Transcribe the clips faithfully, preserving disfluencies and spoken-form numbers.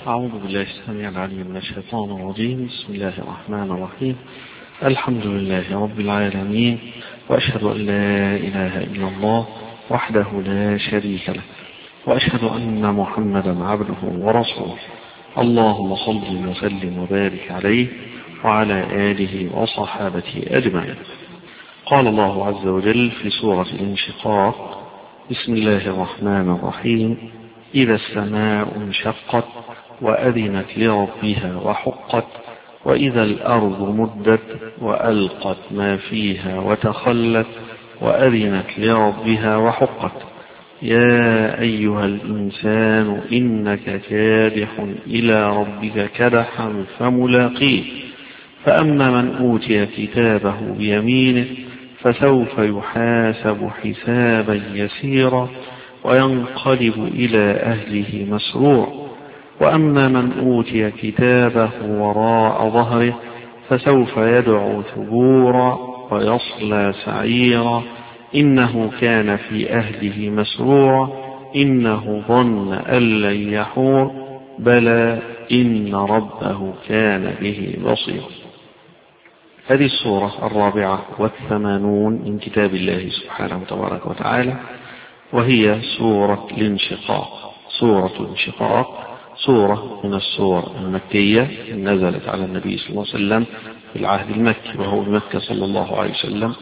أعوذ بالله السميع العليم من الشيطان الرجيم. بسم الله الرحمن الرحيم. الحمد لله رب العالمين، وأشهد أن لا إله إلا الله وحده لا شريك له، وأشهد أن محمدا عبده ورسوله. اللهم صل وسلم وبارك عليه وعلى آله وصحابته أجمعين. قال الله عز وجل في سورة الانشقاق: بسم الله الرحمن الرحيم. إذا السماء انشقت وأذنت لربها وحقت، وإذا الأرض مدت وألقت ما فيها وتخلت، وأذنت لربها وحقت. يا أيها الإنسان إنك كادح إلى ربك كدحا فملاقيه. فأما من أوتي كتابه بيمينه فسوف يحاسب حسابا يسيرا وينقلب إلى أهله مسرورا. وأما من أوتي كتابه وراء ظهره فسوف يدعو ثبورا ويصلى سعيرا إنه كان في أهله مسرورا إنه ظن أن لن يحور بلى إن ربه كان به بصيرا. هذه السورة الرابعة والثمانون من كتاب الله سبحانه تبارك وتعالى، وهي سورة الانشقاق. سورة الانشقاق سورة من السور المكية نزلت على النبي صلى الله عليه وسلم في العهد المكي وهو بمكة صلى الله عليه وسلم،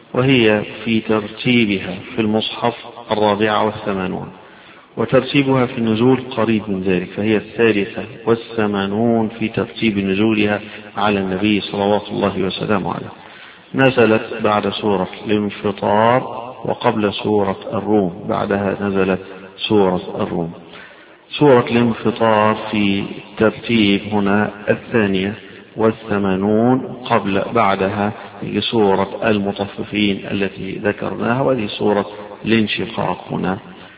وهي في ترتيبها في المصحف الرابعة والثمانون، وترتيبها في النزول قريب من ذلك، فهي الثالثة والثمانون في ترتيب نزولها على النبي صلوات الله وسلامه عليه. نزلت بعد سورة الانفطار وقبل سورة الروم، بعدها نزلت سورة الروم. سورة الانفطار في ترتيب هنا الثانية والثمانون، قبل بعدها سورة المطففين التي ذكرناها، وهذه سورة الانشقاق. هنا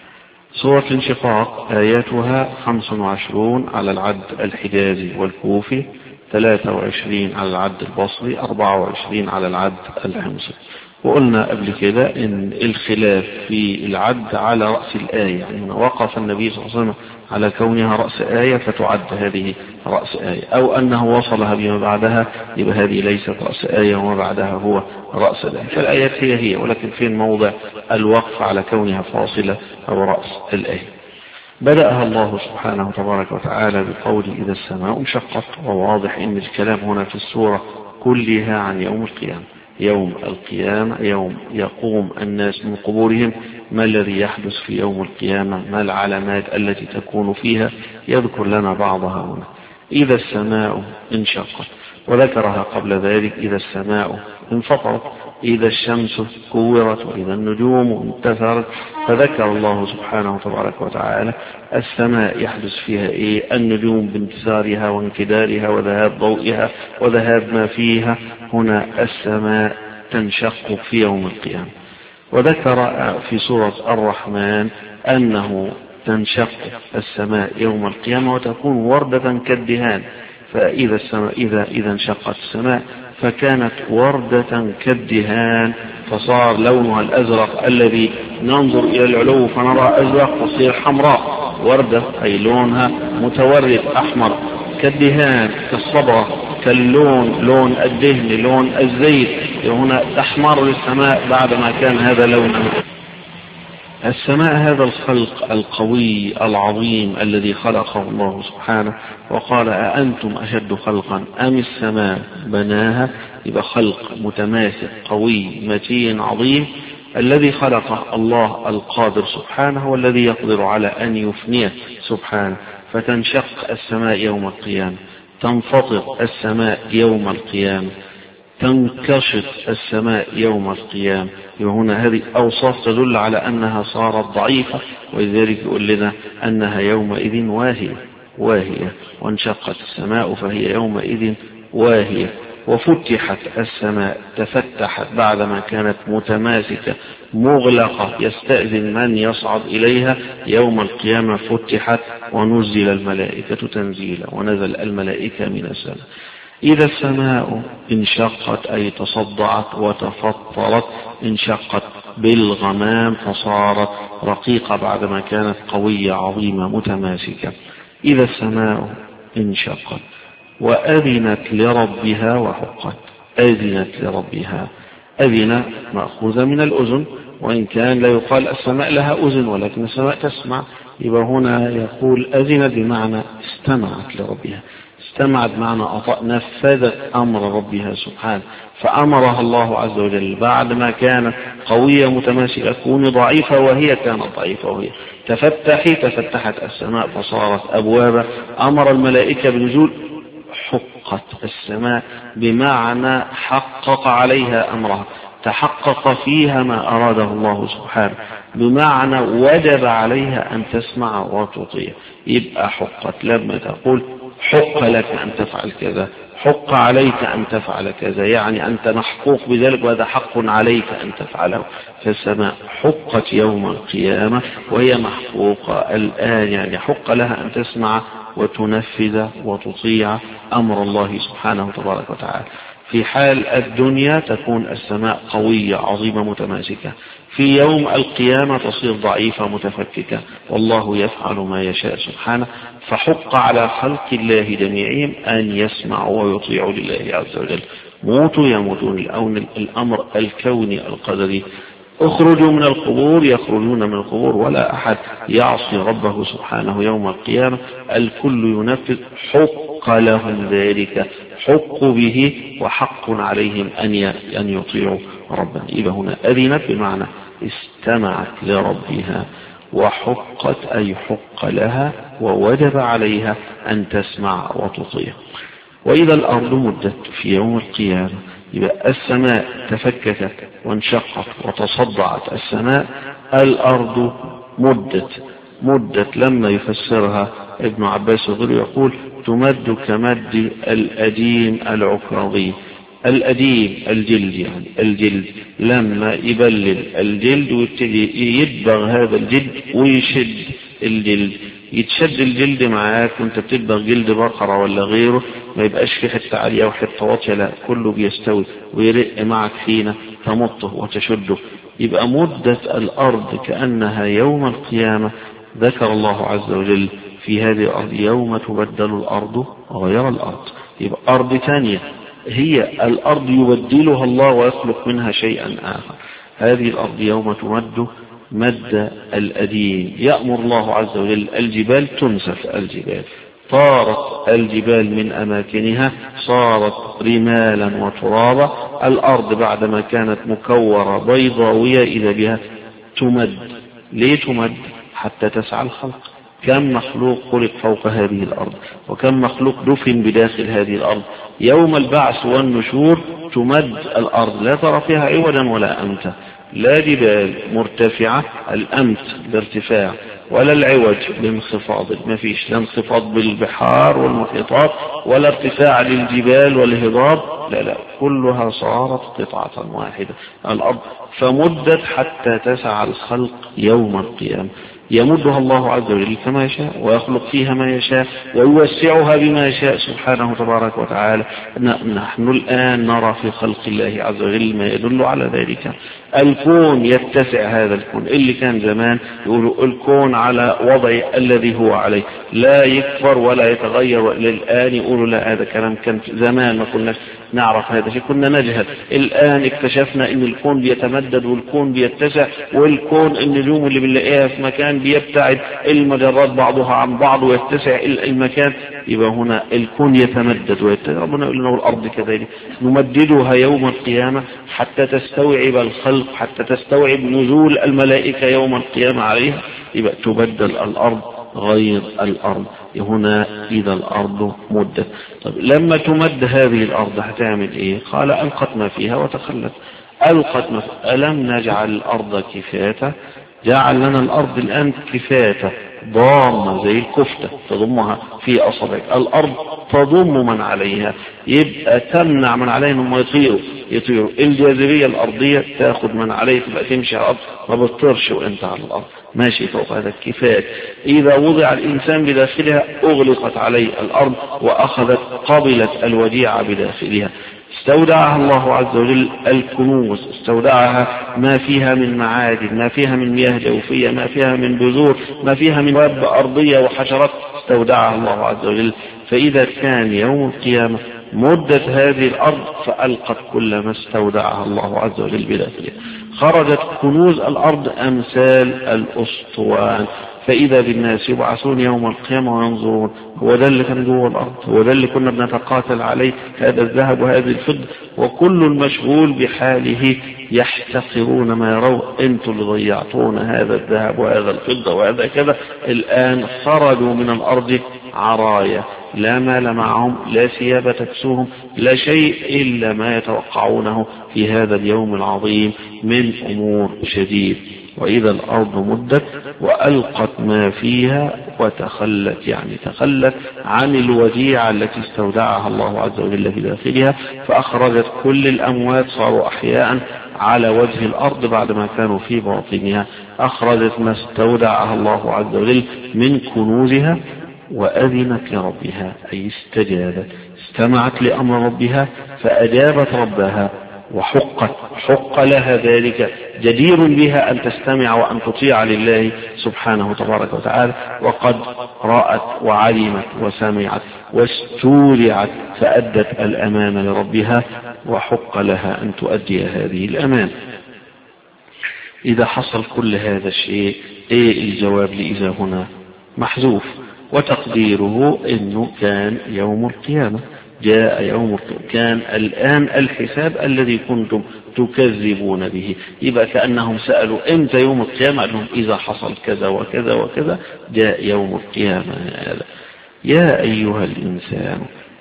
سورة الانشقاق آياتها خمس وعشرون على العد الحجازي والكوفي، ثلاثة وعشرين على العد البصري، أربعة وعشرين على العد الحمصي. وقلنا قبل كده ان الخلاف في العد على رأس الآية، يعني وقف النبي صلى الله عليه وسلم على كونها رأس آية فتعد هذه رأس آية، او انه وصلها بما بعدها يبقى هذه ليست رأس آية وما بعدها هو رأس الآية. فالآيات هي هي، ولكن فين موضع الوقف على كونها فاصلة او رأس الآية. بدأها الله سبحانه تبارك وتعالى بقول إذا السماء انشقت، وواضح ان الكلام هنا في السورة كلها عن يوم القيامة. يوم القيامة يوم يقوم الناس من قبورهم، ما الذي يحدث في يوم القيامة، ما العلامات التي تكون فيها، يذكر لنا بعضها هنا. إذا السماء انشقت، وذكرها قبل ذلك إذا السماء انفطرت، إذا الشمس كورت، وإذا النجوم انتثرت. فذكر الله سبحانه تبارك وتعالى السماء يحدث فيها إيه؟ النجوم بانتثارها وانكدارها وذهاب ضوئها وذهاب ما فيها. هنا السماء تنشق في يوم القيامة. وذكر في سورة الرحمن أنه تنشق السماء يوم القيامة وتكون وردة كالدهان. فإذا السماء إذا إذا انشقت السماء فكانت وردة كالدهان، فصار لونها الأزرق الذي ننظر إلى العلو فنرى أزرق، تصير حمراء. وردة أي لونها متورد أحمر، كالدهان كالصبغة، كاللون لون الدهن لون الزيت. هنا تحمر السماء بعدما كان هذا لونه. السماء هذا الخلق القوي العظيم الذي خلقه الله سبحانه، وقال أأنتم أشد خلقا أم السماء بناها. يبقى خلق متماسك قوي متين عظيم الذي خلقه الله القادر سبحانه، والذي يقدر على أن يفنيه سبحانه. فتنشق السماء يوم القيامة، تنفطر السماء يوم القيامة، تنكشف السماء يوم القيامة. وهنا هذه أوصاف تدل على أنها صارت ضعيفة، ولذلك يقول لنا أنها يومئذ واهية واهية وانشقت السماء فهي يومئذ واهية. وفتحت السماء، تفتحت بعدما كانت متماسكة مغلقة يستأذن من يصعد إليها. يوم القيامة فتحت ونزل الملائكة تنزيلا، ونزل الملائكة من السماء. إذا السماء انشقت أي تصدعت وتفطرت، انشقت بالغمام فصارت رقيقة بعدما كانت قوية عظيمة متماسكة. إذا السماء انشقت وأذنت لربها وحقت. أذنت لربها، أذن مأخوذة من الأذن، وإن كان لا يقال السماء لها أذن ولكن السماء تسمع، يبقى هنا يقول أذنت بمعنى استمعت لربها، استمعت بمعنى أطاء، نفذت أمر ربها سبحانه، فأمرها الله عز وجل بعد ما كانت قوية متماسكة كوني ضعيفة وهي كانت ضعيفة وهي تفتحي، تفتحت السماء فصارت أبوابا، أمر الملائكة بنزول، حقت السماء بمعنى حقق عليها أمرها، تحقق فيها ما أراده الله سبحانه، بمعنى وجب عليها أن تسمع وتطيع. يبقى حقت لما تقول حق لك أن تفعل كذا، حق عليك أن تفعل كذا، يعني أنت محقوق بذلك وهذا حق عليك أن تفعله. فالسماء حقت يوم القيامة وهي محقوقة الآن، يعني حق لها أن تسمع وتنفذ وتطيع أمر الله سبحانه تبارك وتعالى. في حال الدنيا تكون السماء قوية عظيمة متماسكة، في يوم القيامة تصير ضعيفة متفككة، والله يفعل ما يشاء سبحانه. فحق على خلق الله جميعهم أن يسمعوا ويطيعوا لله عز وجل. موتوا يموتون، الأمر الكوني القدري. اخرجوا من القبور يخرجون من القبور، ولا أحد يعصي ربه سبحانه يوم القيامة، الكل ينفذ، حق لهم ذلك، حق به وحق عليهم أن يطيعوا ربنا. إذا هنا أذنت بمعنى استمعت لربها، وحقت أي حق لها ووجب عليها أن تسمع وتطيع. وإذا الأرض مدت في يوم القيامة، يبقى السماء تفككت وانشقت وتصدعت السماء، الأرض مدت. مدت لما يفسرها ابن عباس يقول تمد كمد الأديم العكاظي. الأديم الجلد، يعني الجلد لما يبلل الجلد ويبتدي يدبغ هذا الجلد ويشد الجلد، يتشد الجلد معاك وانت بتدبغ جلد بقرة ولا غيره، ما يبقاش في حتة عالية وحتة واطية، لا كله بيستوي ويرق معك حين تمطه وتشده. يبقى مدة الأرض كأنها يوم القيامة. ذكر الله عز وجل في هذه الأرض يوم تبدل الأرض غير الأرض، يبقى أرض ثانية هي الأرض يبدلها الله ويخلق منها شيئا آخر. هذه الأرض يوم تمد مد الأديم، يأمر الله عز وجل الجبال تنسف، الجبال طارت الجبال من أماكنها، صارت رمالا وترابا. الأرض بعدما كانت مكورة بيضاوية إذا بها تمد. ليه تمد؟ حتى تسعى الخلق. كم مخلوق خلق فوق هذه الأرض، وكم مخلوق دفن بداخل هذه الأرض. يوم البعث والنشور تمد الأرض، لا ترى فيها عوجا ولا أمتا، لا جبال مرتفعة الأمت الارتفاع، ولا العوج لانخفاض، ما فيش لا انخفاض بالبحار والمحيطات ولا ارتفاع للجبال والهضاب، لا لا كلها صارت قطعة واحدة الأرض. فمدت حتى تسعى الخلق يوم القيامة، يمدها الله عز وجل كما يشاء ويخلق فيها ما يشاء ويوسعها بما يشاء سبحانه تبارك وتعالى. نحن الآن نرى في خلق الله عز وجل ما يدل على ذلك. الكون يتسع، هذا الكون اللي كان زمان يقولوا الكون على وضع الذي هو عليه لا يكبر ولا يتغير، الآن يقولوا لا هذا كلام كان زمان ما كنا نعرف هذا شيء، كنا نجهل. الآن اكتشفنا ان الكون بيتمدد والكون بيتسع، والكون النجوم اللي بنلاقيها في مكان بيبتعد المجرات بعضها عن بعض ويتسع المكان. يبقى هنا الكون يتمدد ويتسع. ربنا يقول لنا الأرض كذلك نمددها يوم القيامة حتى تستوعب الخلق، حتى تستوعب نزول الملائكة يوم القيامة عليها. يبقى تبدل الأرض غير الأرض. هنا إذا الأرض مدت. طب لما تمد هذه الأرض هتعمل إيه؟ قال ألقت ما فيها وتخلت. ألقت ما فيها. ألم نجعل الأرض كفاتا؟ جعل لنا الأرض الآن كفاتا ضامة زي الكفتة تضمها في أصابعك. الأرض تضم من عليها، يبقى تمنع من عليها انهم يطيروا يطيروا الجاذبية الأرضية تأخذ من عليه، تبقى تمشي على الأرض ما بتطيرش وانت على الأرض ماشي فوق هذا الكفاية. إذا وضع الإنسان بداخلها أغلقت عليه الأرض وأخذت قبلت الوديعة بداخلها. استودعها الله عز وجل الكنوز، استودعها ما فيها من معادن، ما فيها من مياه جوفية، ما فيها من بذور، ما فيها من واب أرضية وحشرات، استودعها الله عز وجل. فإذا كان يوم القيامة مدة هذه الأرض فألقت كل ما استودعها الله عز وجل بداخلها، خرجت كنوز الأرض أمثال الأسطوان، فإذا بالناس يبعثون يوم القيامة وينظرون هو ده اللي كان جوه الأرض، هو ده اللي كنا بنتقاتل عليه، هذا الذهب وهذه الفضة، وكل مشغول بحاله يحتقرون ما يرون، انتوا اللي ضيعتون هذا الذهب وهذا الفضة وهذا كذا، الآن خرجوا من الأرض عرايا، لا مال معهم، لا ثياب تكسوهم، لا شيء إلا ما يتوقعونه في هذا اليوم العظيم من أمور شديد. وإذا الأرض مدت وألقت ما فيها وتخلت، يعني تخلت عن الوديعة التي استودعها الله عز وجل في داخلها، فأخرجت كل الأموات، صاروا أحياء على وجه الأرض بعد ما كانوا في باطنها، أخرجت ما استودعها الله عز وجل من كنوزها، وأذنت لربها أي استجابت، استمعت لأمر ربها فأجابت ربها وحقت حق لها ذلك، جدير بها أن تستمع وأن تطيع لله سبحانه تبارك وتعالى، وقد رأت وعلمت وسمعت واستودعت فأدت الأمانة لربها، وحق لها أن تؤدي هذه الأمانة. إذا حصل كل هذا الشيء إيه الجواب لإذا هنا؟ محذوف، وتقديره إنه كان يوم القيامة، جاء يوم القيامة، كان الآن الحساب الذي كنتم تكذبون به. يبقى كأنهم سألوا إمتى يوم القيامة؟ قال لهم إذا حصل كذا وكذا وكذا جاء يوم القيامة. هذا يا أيها الإنسان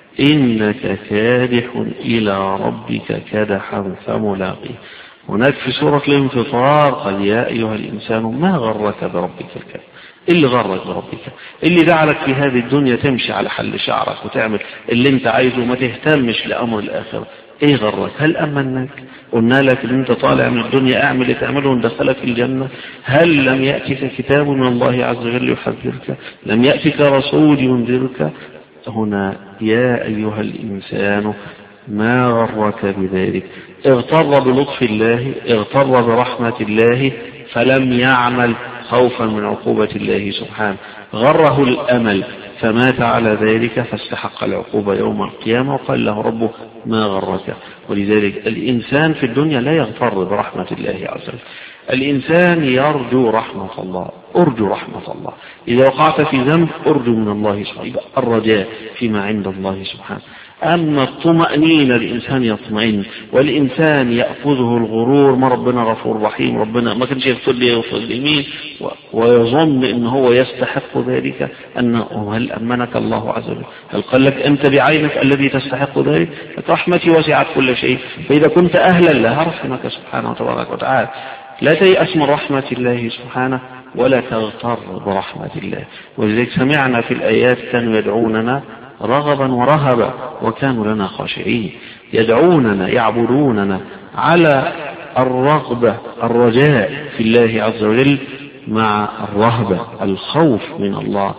إنك كادح إلى ربك كدحا فملاقيه. هناك في سورة الانفطار قال يا أيها الإنسان ما غرك بربك الكريم، اللي غرك بربك، اللي جعلك في هذه الدنيا تمشي على حل شعرك وتعمل اللي انت عايزه وما تهتمش لأمر الآخرة. ايه غرك؟ هل أمنك؟ قلنا لك ان انت طالع من الدنيا اعمل اللي تعمله وندخلك الجنة. هل لم يأتك كتاب من الله عز وجل يحذرك؟ لم يأتك رسول ينذرك؟ هنا يا أيها الإنسان ما غرك بذلك. اغتر بلطف الله، اغتر برحمة الله، فلم يعمل خوفا من عقوبة الله سبحانه، غره الأمل فمات على ذلك فاستحق العقوبة يوم القيامة، وقال له ربه ما غرك. ولذلك الإنسان في الدنيا لا يغتر برحمة الله عز وجل، الإنسان يرجو رحمة الله، أرجو رحمة الله. إذا وقعت في ذنب أرجو من الله سبحانه، الرجاء فيما عند الله سبحانه. أما الطمأنينة الإنسان يطمئن، والإنسان يأخذه الغرور، ما ربنا غفور رحيم، ربنا ما كانش يغفر لي يغفر لمين، ويظن إن هو يستحق ذلك. أنه هل أمنك الله عز وجل؟ هل قال لك أنت بعينك الذي تستحق ذلك؟ رحمتي وسعت كل شيء، فإذا كنت أهلا لها رحمك سبحانه وتبارك وتعالى. لا تيأس من رحمة الله سبحانه ولا تغتر برحمة الله. ولذلك سمعنا في الآيات كانوا يدعوننا رغبا ورهبا وكانوا لنا خاشعين، يدعوننا يعبدوننا على الرغبة الرجاء في الله عز وجل مع الرهبة الخوف من الله.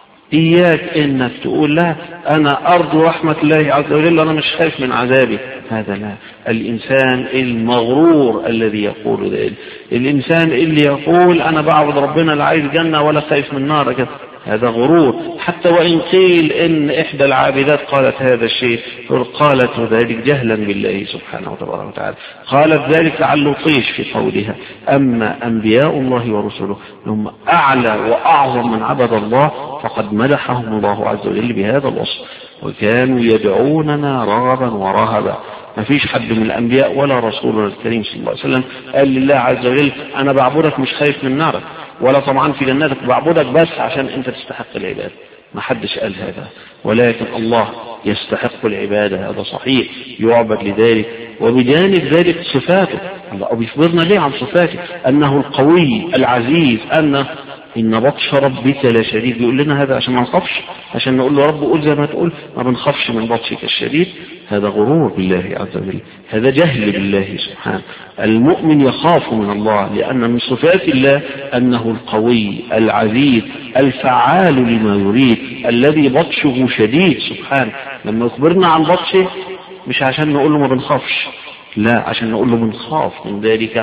إياك إنك تقول لا أنا أرجو رحمة الله عز وجل أنا مش خايف من عذابي، هذا لا. الإنسان المغرور الذي يقول ذلك، الإنسان اللي يقول أنا بعبد ربنا لا عايز جنة ولا خايف من نار كده، هذا غرور. حتى وإن قيل إن إحدى العابدات قالت هذا الشيء، قالت ذلك جهلا بالله سبحانه وتبارك وتعالى، قالت ذلك لعله طيش في قولها. أما أنبياء الله ورسله هم أعلى وأعظم من عبد الله، فقد مدحهم الله عز وجل بهذا الوصف، وكانوا يدعوننا رغبا ورهبا. ما فيش حد من الأنبياء ولا رسولنا الكريم صلى الله عليه وسلم قال لله عز وجل أنا بعبدك مش خايف من نارك، ولا طبعا في جناتك، بعبدك بس عشان أنت تستحق العبادة. ما حدش قال هذا، ولكن الله يستحق العبادة، هذا صحيح، يعبد لذلك. وبجانب ذلك صفاته، الله بيخبرنا ليه عن صفاته، أنه القوي العزيز، أن إن بطش ربك لشديد. يقول لنا هذا عشان ما نخافش، عشان نقول له رب قول زي ما تقول ما بنخافش من بطشك الشديد. هذا غرور بالله عز وجل، هذا جهل بالله سبحانه. المؤمن يخاف من الله، لأن من صفات الله أنه القوي العزيز الفعال لما يريد، الذي بطشه شديد سبحانه. لما يخبرنا عن بطشه مش عشان نقول له ما بنخافش، لا، عشان نقول له بنخاف من ذلك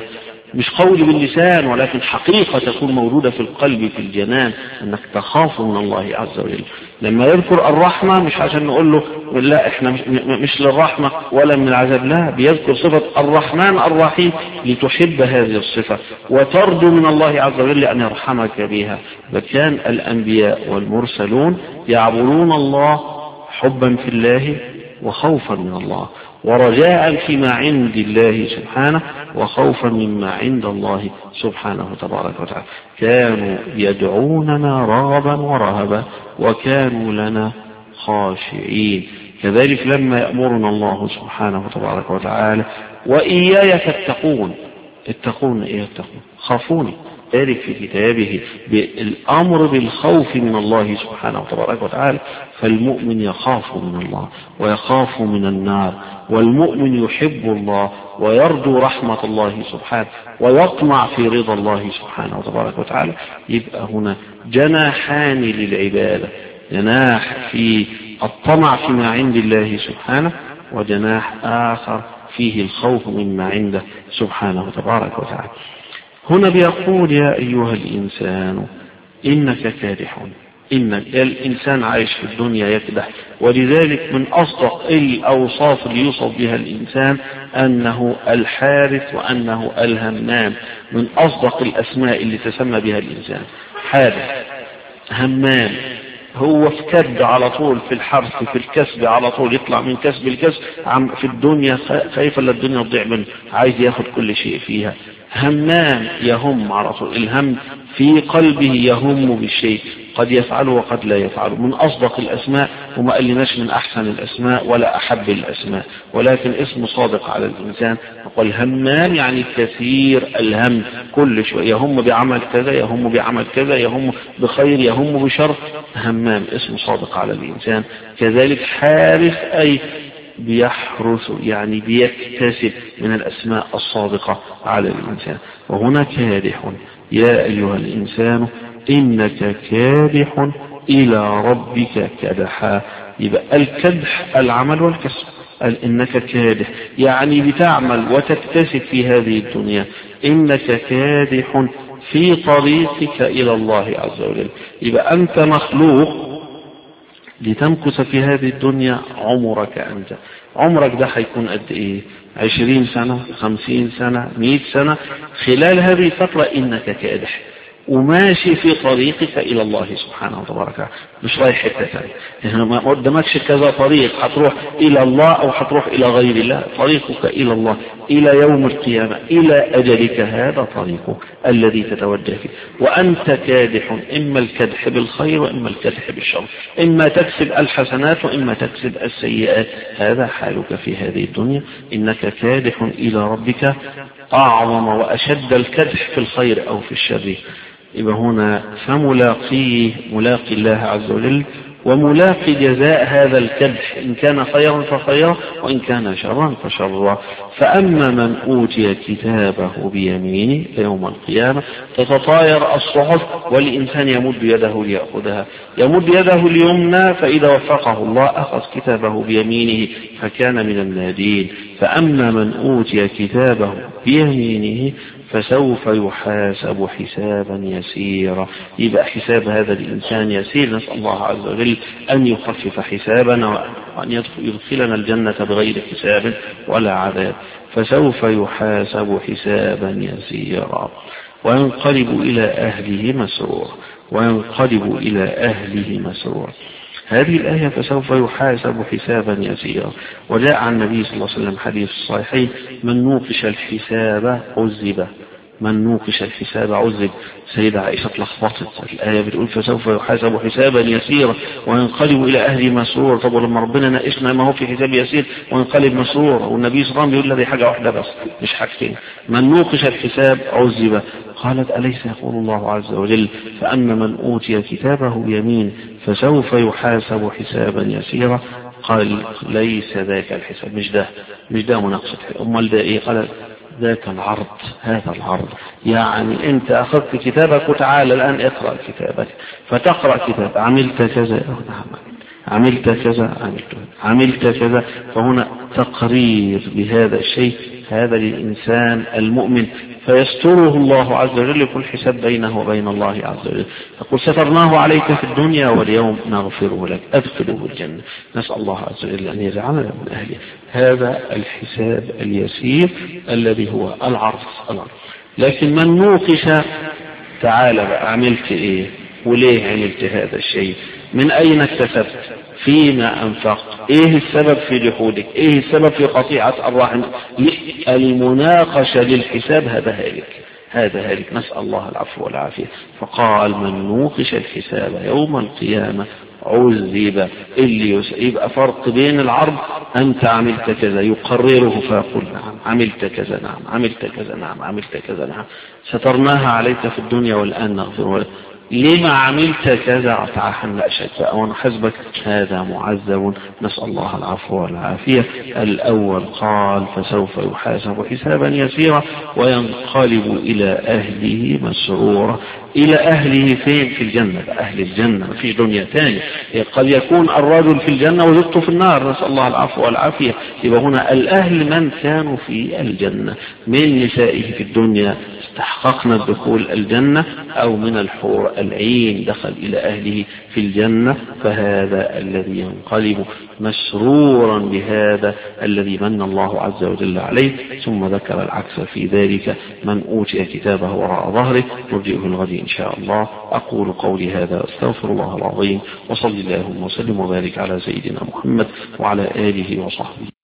مش قول باللسان ولكن حقيقة تكون موجودة في القلب في الجنان، أنك تخاف من الله عز وجل. لما يذكر الرحمة مش عشان نقول له لا احنا مش, مش للرحمة ولا من العذاب، لا، بيذكر صفة الرحمن الرحيم لتحب هذه الصفة وترجو من الله عز وجل أن يرحمك بها. فكان الأنبياء والمرسلون يعبدون الله حبا في الله وخوفا من الله ورجاء فيما عند الله سبحانه وخوفا مما عند الله سبحانه تبارك وتعالى. كانوا يدعوننا رغبا ورهبا وكانوا لنا خاشعين. كذلك لما يأمرنا الله سبحانه تبارك وتعالى وإياي فاتقون، اتقون ايه اتقون خافوني، ذلك في كتابه بالأمر بالخوف من الله سبحانه وتبارك وتعالى. فالمؤمن يخاف من الله ويخاف من النار، والمؤمن يحب الله ويرجو رحمة الله سبحانه ويطمع في رضا الله سبحانه وتبارك وتعالى. يبقى هنا جناحان للعبادة، جناح في الطمع فيما عند الله سبحانه، وجناح آخر فيه الخوف مما عنده سبحانه تبارك وتعالى. هنا بيقول يا أيها الإنسان إنك كادح. إن الإنسان عايش في الدنيا يكدح، ولذلك من أصدق الأوصاف اللي يوصف بها الإنسان أنه الحارث وأنه الهمام. من أصدق الأسماء اللي تسمى بها الإنسان حارث همام. هو في كد على طول، في الحرث في الكسب على طول، يطلع من كسب الكسب في الدنيا خايف لا الدنيا تضيع منه، عايز ياخد كل شيء فيها. همام يهم على طول، الهم في قلبه يهم بالشيء، قد يفعله وقد لا يفعله. من أصدق الأسماء، وما قلناش من أحسن الأسماء ولا أحب الأسماء، ولكن اسم صادق على الإنسان. يقول همام يعني كثير الهم، كل شوية يهم بعمل كذا، يهم بعمل كذا، يهم بخير، يهم بشر. همام اسم صادق على الإنسان. كذلك حارث أي بيحرث يعني بيكتسب، من الأسماء الصادقة على الإنسان. وهنا كادح يا أيها الإنسان إنك كادح إلى ربك كدحا. يبقى الكدح العمل والكسب، إنك كادح يعني بتعمل وتكتسب في هذه الدنيا. إنك كادح في طريقك إلى الله عز وجل. يبقى أنت مخلوق لتمكث في هذه الدنيا عمرك. أنت عمرك ده هيكون قد إيه؟ عشرين سنة، خمسين سنة، مئة سنة. خلال هذه الفترة إنك كادح وماشي في طريقك إلى الله سبحانه وتعالى، مش رايح حتة ثانية. ما قدامكش كذا طريق، هتروح إلى الله أو هتروح إلى غير الله. طريقك إلى الله إلى يوم القيامة، إلى أجلك، هذا طريقك الذي تتوجه فيه. وأنت كادح، إما الكدح بالخير وإما الكدح بالشر، إما تكسب الحسنات وإما تكسب السيئات. هذا حالك في هذه الدنيا. إنك كادح إلى ربك أعظم وأشد الكدح في الخير أو في الشر. يبقى هنا فملاقيه ملاقي الله عز وجل، وملاقي جزاء هذا الكدح، إن كان خيرا فخيرا وإن كان شرا فشرا. فأما من أوتي كتابه بيمينه يوم القيامة تتطاير الصحف، والإنسان يمد يده ليأخذها، يمد يده اليمنى فإذا وفقه الله أخذ كتابه بيمينه فكان من النادين. فأما من أوتي كتابه بيمينه فسوف يحاسب حسابا يسيرا. يبقى حساب هذا الإنسان يسير. نسأل الله عز وجل أن يخفف حسابنا وأن يدخلنا الجنة بغير حساب ولا عذاب. فسوف يحاسب حسابا يسيرا وينقلب إلى أهله مسرورا، وينقلب إلى أهله مسرورا. هذه الآية فسوف يحاسب حسابا يسيرا. وجاء عن النبي صلى الله عليه وسلم حديث الصحيحين: من نوقش الحساب عذب، من نوقش الحساب عذب. سيدة عائشة لخبطت الآية بتقول فسوف يحاسب حسابا يسيرا وينقلب إلى أهله مسرور. طب ولما ربنا ناقشنا ما هو في حساب يسير وينقلب مسرور؟ والنبي صلى الله عليه وسلم بيقول لي حاجة واحدة بس مش حاجتين: من نوقش الحساب عذب. قالت: أليس يقول الله عز وجل: فأما من أوتي كتابه بيمين فسوف يحاسب حسابا يسيرا؟ قال: ليس ذاك الحساب، مش ده مش ده مناقشة. أمال ده إيه؟ قال: ذاك العرض، هذا العرض. يعني أنت أخذت كتابك وتعال الآن اقرأ كتابك، فتقرأ كتاب عملت كذا عملت كذا عملت عملت كذا. فهنا تقرير بهذا الشيء. هذا للإنسان المؤمن فيستره الله عز وجل، يكون الحساب بينه وبين الله عز وجل. يقول سترناه عليك في الدنيا واليوم نغفره لك أدخله الجنة. نسأل الله عز وجل أن يجعلنا من أهله. هذا الحساب اليسير الذي هو العرض العرض. لكن من نوقش تعال بقى عملت ايه وليه عملت هذا الشيء، من اين اكتسبت، فيما انفقت، ايه السبب في جحودك، ايه السبب في قطيعة الرحم، المناقشة للحساب هذا هالك هذا هالك. نسأل الله العفو والعافية. فقال من نوقش الحساب يوم القيامة عذب. اللي يبقى فرق بين العرض أنت عملت كذا يقرره فيقول نعم عملت كذا نعم عملت كذا نعم عملت كذا نعم سترناها عليك في الدنيا والآن نغفر. لما عملت كذا تعال نأشك وأنا حسبك هذا معذب. نسأل الله العفو والعافية. الأول قال فسوف يحاسب حسابا يسيرا وينقلب إلى أهله مسرورا. إلى أهله فين؟ في الجنة. أهل الجنة في دنيا ثانية. قد يكون الرجل في الجنة وزوجته في النار. نسأل الله العفو والعافية. يبقى هنا الأهل من كانوا في الجنة من نسائه في الدنيا استحققنا الدخول الجنة، أو من الحور العين دخل إلى أهله في الجنة، فهذا الذي ينقلب مسرورا بهذا الذي من الله عز وجل عليه. ثم ذكر العكس في ذلك من أوتي كتابه وراء ظهره نرجئه الغد إن شاء الله. أقول قولي هذا أستغفر الله العظيم، وصلى الله وسلم وبارك على سيدنا محمد وعلى آله وصحبه.